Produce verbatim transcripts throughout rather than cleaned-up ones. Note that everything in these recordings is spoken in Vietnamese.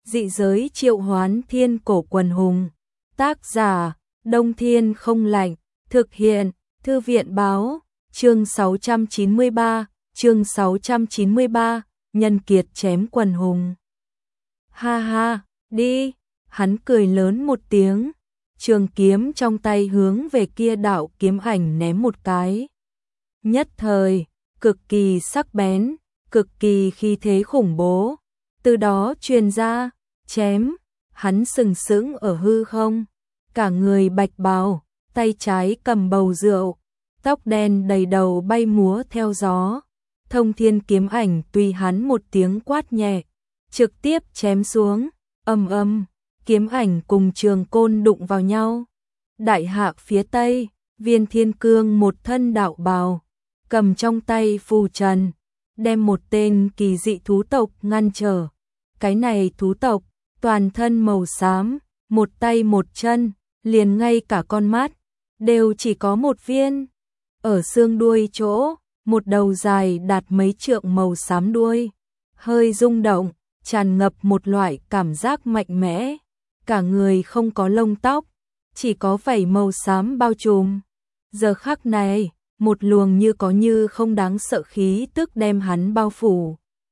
Dị giới triệu hoán thiên cổ quần hùng. Tác giả, Đông Thiên Không Lạnh. Thực hiện, Thư viện báo. Chương sáu trăm chín mươi ba, chương sáu trăm chín mươi ba, nhân kiệt chém quần hùng. Ha ha, đi, hắn cười lớn một tiếng, trường kiếm trong tay hướng về kia đạo kiếm ảnh ném một cái. Nhất thời, cực kỳ sắc bén, cực kỳ khí thế khủng bố, từ đó truyền ra, chém, hắn sừng sững ở hư không, cả người bạch bào, tay trái cầm bầu rượu, tóc đen đầy đầu bay múa theo gió, thông thiên kiếm ảnh tùy hắn một tiếng quát nhẹ, trực tiếp chém xuống, ầm ầm, kiếm ảnh cùng trường côn đụng vào nhau. Đại hạ phía tây, Viên Thiên Cương một thân đạo bào, cầm trong tay phù trần, đem một tên kỳ dị thú tộc ngăn trở. Cái này thú tộc, toàn thân màu xám, một tay một chân, liền ngay cả con mắt, đều chỉ có một viên. Ở xương đuôi chỗ, một đầu dài đạt mấy trượng màu xám đuôi, hơi rung động, tràn ngập một loại cảm giác mạnh mẽ. Cả người không có lông tóc, chỉ có vảy màu xám bao trùm. Giờ khắc này, một luồng như có như không đáng sợ khí tức đem hắn bao phủ.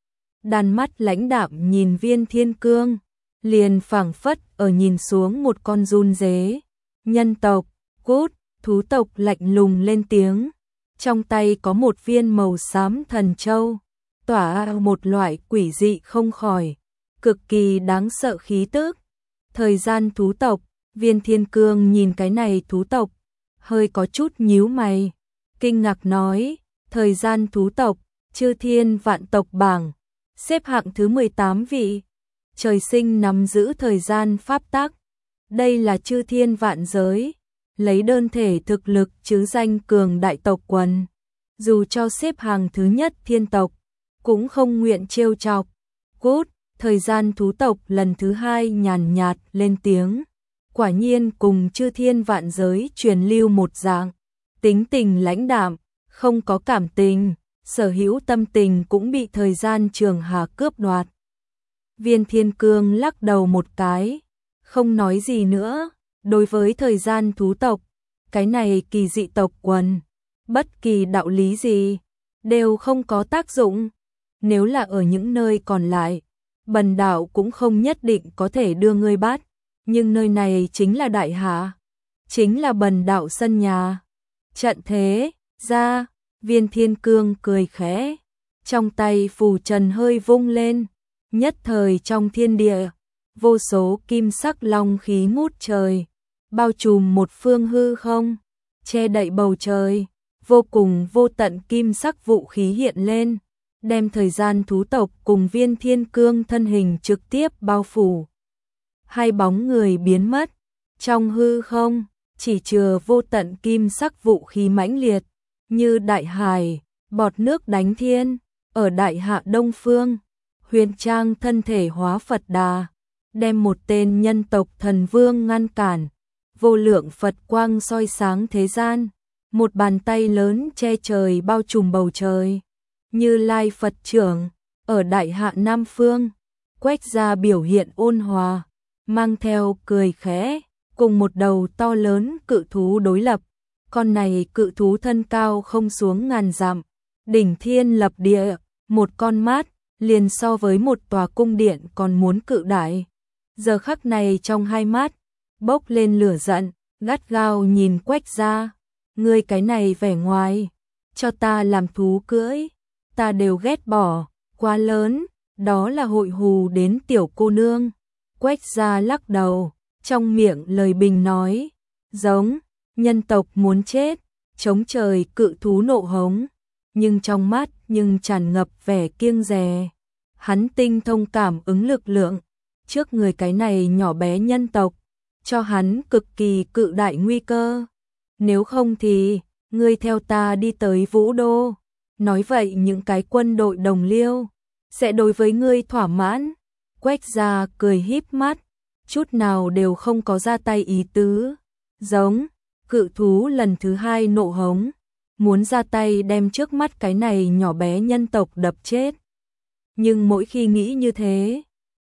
Đàn mắt lãnh đạm nhìn Viên Thiên Cương, liền phảng phất ở nhìn xuống một con giun dế. Nhân tộc, cút, thú tộc lạnh lùng lên tiếng. Trong tay có một viên màu xám thần châu, tỏa một loại quỷ dị không khỏi, cực kỳ đáng sợ khí tức. Thời gian thú tộc, Viên Thiên Cương nhìn cái này thú tộc, hơi có chút nhíu mày, kinh ngạc nói, thời gian thú tộc, chư thiên vạn tộc bảng, xếp hạng thứ mười tám vị, trời sinh nắm giữ thời gian pháp tắc. Đây là chư thiên vạn giới, lấy đơn thể thực lực chứ danh cường đại tộc quần. Dù cho xếp hàng thứ nhất thiên tộc, cũng không nguyện trêu chọc. Cút, thời gian thú tộc lần thứ hai nhàn nhạt lên tiếng. Quả nhiên cùng chư thiên vạn giới truyền lưu một dạng. Tính tình lãnh đạm, không có cảm tình, sở hữu tâm tình cũng bị thời gian trường hà cướp đoạt. Viên Thiên Cương lắc đầu một cái, không nói gì nữa. Đối với thời gian thú tộc, cái này kỳ dị tộc quần, bất kỳ đạo lý gì, đều không có tác dụng. Nếu là ở những nơi còn lại, bần đạo cũng không nhất định có thể đưa ngươi bắt. Nhưng nơi này chính là đại hạ, chính là bần đạo sân nhà. Trận thế, ra, Viên Thiên Cương cười khẽ, trong tay phù trần hơi vung lên, nhất thời trong thiên địa, vô số kim sắc long khí ngút trời, bao trùm một phương hư không, che đậy bầu trời, vô cùng vô tận kim sắc vũ khí hiện lên, đem thời gian thú tộc cùng Viên Thiên Cương thân hình trực tiếp bao phủ. Hai bóng người biến mất, trong hư không, chỉ chừa vô tận kim sắc vũ khí mãnh liệt, như đại hải, bọt nước đánh thiên. Ở đại hạ đông phương, Huyền Trang thân thể hóa Phật Đà, đem một tên nhân tộc thần vương ngăn cản, vô lượng Phật quang soi sáng thế gian, một bàn tay lớn che trời bao trùm bầu trời. Như Lai Phật trưởng, ở đại hạ Nam Phương, quét ra biểu hiện ôn hòa, mang theo cười khẽ, cùng một đầu to lớn cự thú đối lập. Con này cự thú thân cao không xuống ngàn dặm, đỉnh thiên lập địa, một con mắt, liền so với một tòa cung điện còn muốn cự đại. Giờ khắc này trong hai mắt, bốc lên lửa giận, gắt gao nhìn Quách Gia. Ngươi cái này vẻ ngoài, cho ta làm thú cưỡi, ta đều ghét bỏ, quá lớn, đó là hội hù đến tiểu cô nương. Quách Gia lắc đầu, trong miệng lời bình nói, giống, nhân tộc muốn chết, chống trời cự thú nộ hống, nhưng trong mắt nhưng tràn ngập vẻ kiêng dè. Hắn tinh thông cảm ứng lực lượng, trước người cái này nhỏ bé nhân tộc, cho hắn cực kỳ cự đại nguy cơ. Nếu không thì, ngươi theo ta đi tới Vũ Đô, nói vậy những cái quân đội đồng liêu, sẽ đối với ngươi thỏa mãn. Quách Gia cười híp mắt, chút nào đều không có ra tay ý tứ. Giống, cự thú lần thứ hai nộ hống, muốn ra tay đem trước mắt cái này nhỏ bé nhân tộc đập chết. Nhưng mỗi khi nghĩ như thế,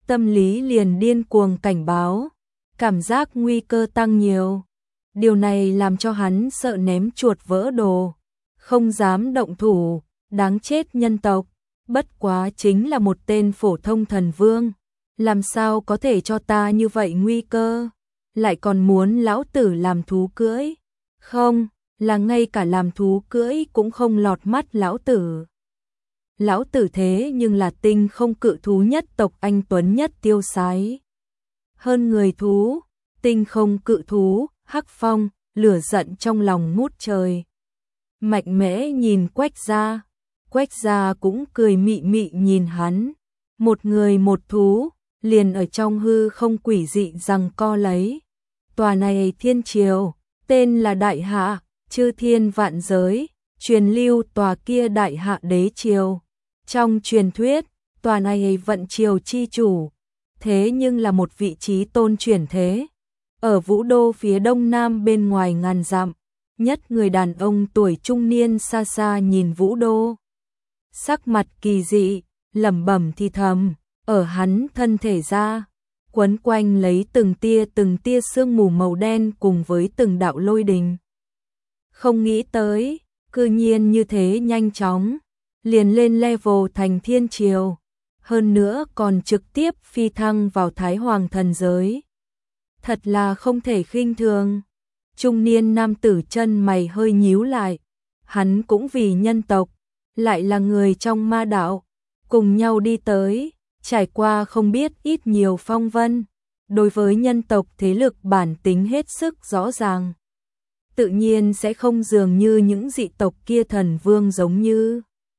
tâm lý liền điên cuồng cảnh báo, cảm giác nguy cơ tăng nhiều. Điều này làm cho hắn sợ ném chuột vỡ đồ, không dám động thủ, đáng chết nhân tộc, bất quá chính là một tên phổ thông thần vương, làm sao có thể cho ta như vậy nguy cơ, lại còn muốn lão tử làm thú cưỡi, không, là ngay cả làm thú cưỡi cũng không lọt mắt lão tử. Lão tử thế nhưng là tinh không cự thú nhất tộc anh tuấn nhất tiêu sái. Hơn người thú, tinh không cự thú, Hắc Phong, lửa giận trong lòng ngút trời. Mạnh mẽ nhìn Quách Gia, Quách Gia cũng cười mị mị nhìn hắn. Một người một thú, liền ở trong hư không quỷ dị giằng co lấy. Tòa này thiên triều, tên là Đại Hạ, chư thiên vạn giới, truyền lưu tòa kia Đại Hạ đế triều. Trong truyền thuyết, tòa này vận triều chi chủ, thế nhưng là một vị trí tôn chuyển thế. Ở Vũ Đô phía đông nam bên ngoài ngàn dặm, nhất người đàn ông tuổi trung niên xa xa nhìn Vũ Đô. Sắc mặt kỳ dị, lẩm bẩm thì thầm, ở hắn thân thể ra, quấn quanh lấy từng tia từng tia sương mù màu đen cùng với từng đạo lôi đình. Không nghĩ tới, cư nhiên như thế nhanh chóng, liền lên level thành thiên triều, hơn nữa còn trực tiếp phi thăng vào Thái Hoàng thần giới. Thật là không thể khinh thường. Trung niên nam tử chân mày hơi nhíu lại, hắn cũng vì nhân tộc, lại là người trong ma đạo, cùng nhau đi tới, trải qua không biết ít nhiều phong vân, đối với nhân tộc thế lực bản tính hết sức rõ ràng. Tự nhiên sẽ không dường như những dị tộc kia thần vương giống như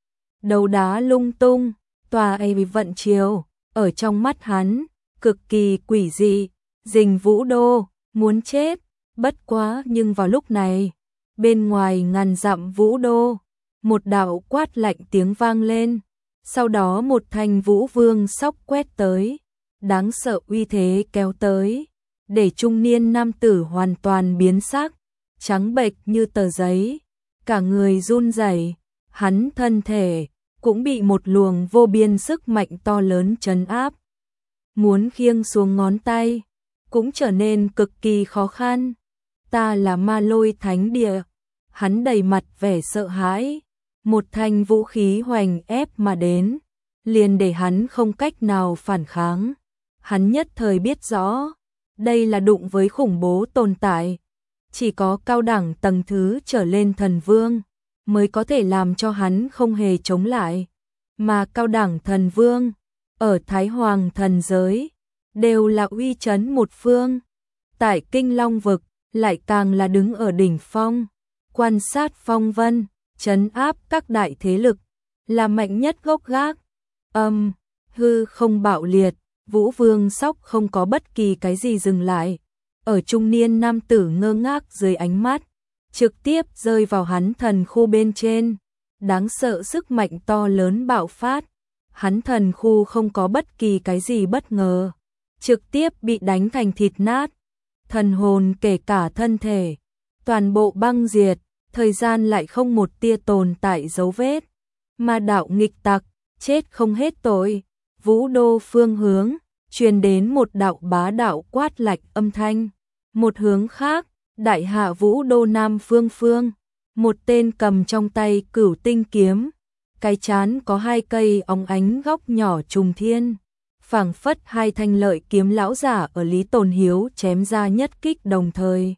đầu đá lung tung, tòa ấy vận triều, ở trong mắt hắn, cực kỳ quỷ dị, Dình Vũ Đô, muốn chết, bất quá nhưng vào lúc này, bên ngoài ngàn dặm Vũ Đô, một đạo quát lạnh tiếng vang lên, sau đó một thanh vũ vương sóc quét tới, đáng sợ uy thế kéo tới, để trung niên nam tử hoàn toàn biến sắc, trắng bệch như tờ giấy, cả người run rẩy, hắn thân thể cũng bị một luồng vô biên sức mạnh to lớn trấn áp. Muốn khiêng xuống ngón tay, cũng trở nên cực kỳ khó khăn. Ta là Ma Lôi Thánh Địa. Hắn đầy mặt vẻ sợ hãi, một thanh vũ khí hoành ép mà đến, liền để hắn không cách nào phản kháng. Hắn nhất thời biết rõ, đây là đụng với khủng bố tồn tại, chỉ có cao đẳng tầng thứ trở lên thần vương mới có thể làm cho hắn không hề chống lại, mà cao đẳng thần vương ở Thái Hoàng thần giới đều là uy chấn một phương. Tại Kinh Long vực lại càng là đứng ở đỉnh phong, quan sát phong vân, trấn áp các đại thế lực, là mạnh nhất gốc gác. Âm, hư không bạo liệt, Vũ Vương sóc không có bất kỳ cái gì dừng lại, ở trung niên nam tử ngơ ngác dưới ánh mắt, trực tiếp rơi vào hắn thần khu bên trên. Đáng sợ sức mạnh to lớn bạo phát, hắn thần khu không có bất kỳ cái gì bất ngờ, trực tiếp bị đánh thành thịt nát, thần hồn kể cả thân thể, toàn bộ băng diệt, thời gian lại không một tia tồn tại dấu vết. Ma đạo nghịch tặc, chết không hết tội. Vũ Đô phương hướng, truyền đến một đạo bá đạo quát lạnh âm thanh. Một hướng khác, Đại Hạ Vũ Đô Nam phương phương, một tên cầm trong tay cửu tinh kiếm, cái chán có hai cây óng ánh góc nhỏ trùng thiên, phảng phất hai thanh lợi kiếm lão giả ở Lý Tồn Hiếu chém ra nhất kích đồng thời.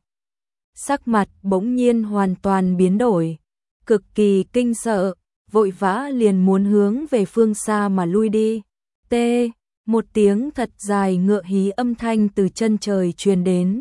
Sắc mặt bỗng nhiên hoàn toàn biến đổi, cực kỳ kinh sợ, vội vã liền muốn hướng về phương xa mà lui đi. T, một tiếng thật dài ngựa hí âm thanh từ chân trời truyền đến.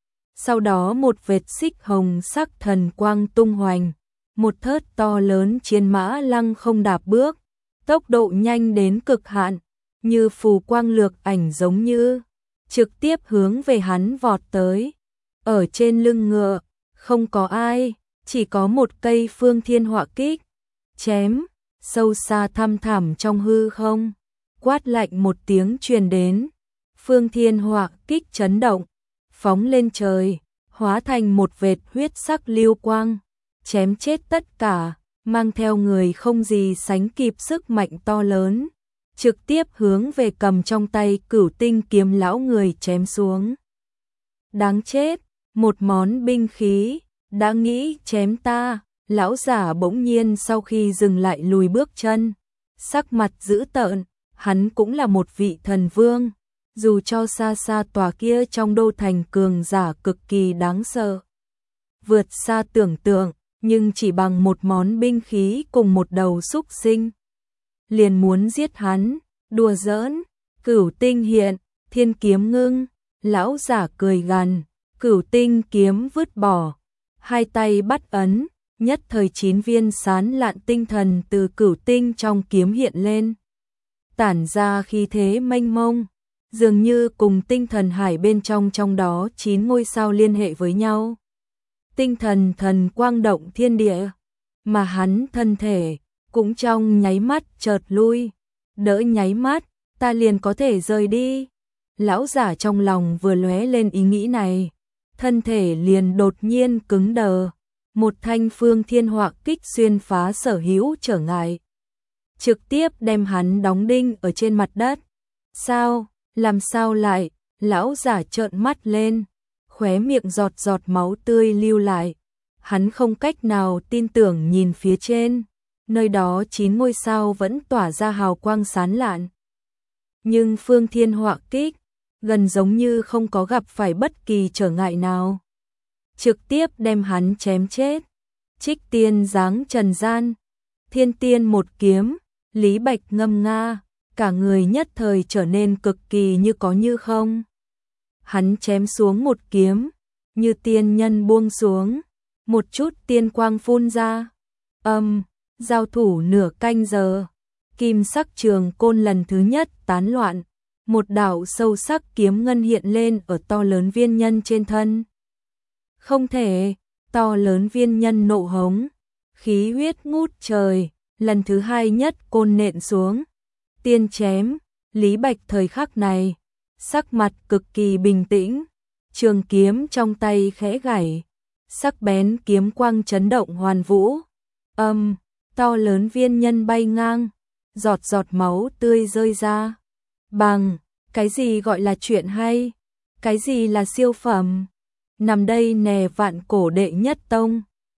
Sau đó một vệt xích hồng sắc thần quang tung hoành, một thớt to lớn chiến mã lăng không đạp bước, tốc độ nhanh đến cực hạn, như phù quang lược ảnh giống như, trực tiếp hướng về hắn vọt tới. Ở trên lưng ngựa, không có ai, chỉ có một cây phương thiên họa kích, chém, sâu xa thăm thẳm trong hư không, quát lạnh một tiếng truyền đến, phương thiên họa kích chấn động, phóng lên trời, hóa thành một vệt huyết sắc lưu quang, chém chết tất cả, mang theo người không gì sánh kịp sức mạnh to lớn. trực tiếp hướng về cầm trong tay Cửu Tinh kiếm lão người chém xuống. Đáng chết, một món binh khí, đã nghĩ chém ta, lão giả bỗng nhiên sau khi dừng lại lùi bước chân, sắc mặt dữ tợn, hắn cũng là một vị thần vương, dù cho xa xa tòa kia trong đô thành cường giả cực kỳ đáng sợ. Vượt xa tưởng tượng, nhưng chỉ bằng một món binh khí cùng một đầu súc sinh. Liền muốn giết hắn, đùa giỡn, Cửu Tinh hiện, thiên kiếm ngưng, lão giả cười gằn, Cửu Tinh kiếm vứt bỏ, hai tay bắt ấn, nhất thời chín viên sán lạn tinh thần từ Cửu Tinh trong kiếm hiện lên. Tản ra khí thế mênh mông, dường như cùng tinh thần hải bên trong trong đó chín ngôi sao liên hệ với nhau. Tinh thần thần quang động thiên địa, mà hắn thân thể cũng trong nháy mắt chợt lui, đỡ nháy mắt, ta liền có thể rời đi. Lão giả trong lòng vừa lóe lên ý nghĩ này, thân thể liền đột nhiên cứng đờ, một thanh phương thiên họa kích xuyên phá sở hữu trở ngại, trực tiếp đem hắn đóng đinh ở trên mặt đất. Sao, làm sao lại? Lão giả trợn mắt lên, khóe miệng giọt giọt máu tươi lưu lại, hắn không cách nào tin tưởng nhìn phía trên, nơi đó chín ngôi sao vẫn tỏa ra hào quang sáng lạn. Nhưng phương thiên họa kích, gần giống như không có gặp phải bất kỳ trở ngại nào. Trực tiếp đem hắn chém chết. Trích tiên giáng trần gian, thiên tiên một kiếm, Lý Bạch ngâm nga, cả người nhất thời trở nên cực kỳ như có như không. Hắn chém xuống một kiếm, như tiên nhân buông xuống, một chút tiên quang phun ra. Âm, giao thủ nửa canh giờ, kim sắc trường côn lần thứ nhất tán loạn, một đạo sâu sắc kiếm ngân hiện lên ở to lớn viên nhân trên thân. Không thể, to lớn viên nhân nộ hống, khí huyết ngút trời, lần thứ hai nhất côn nện xuống, tiên chém. Lý Bạch thời khắc này, sắc mặt cực kỳ bình tĩnh, trường kiếm trong tay khẽ gảy, sắc bén kiếm quang chấn động hoàn vũ. Âm, to lớn viên nhân bay ngang, giọt giọt máu tươi rơi ra. Bằng, cái gì gọi là chuyện hay? Cái gì là siêu phẩm? Nằm đây nè vạn cổ đệ nhất tông,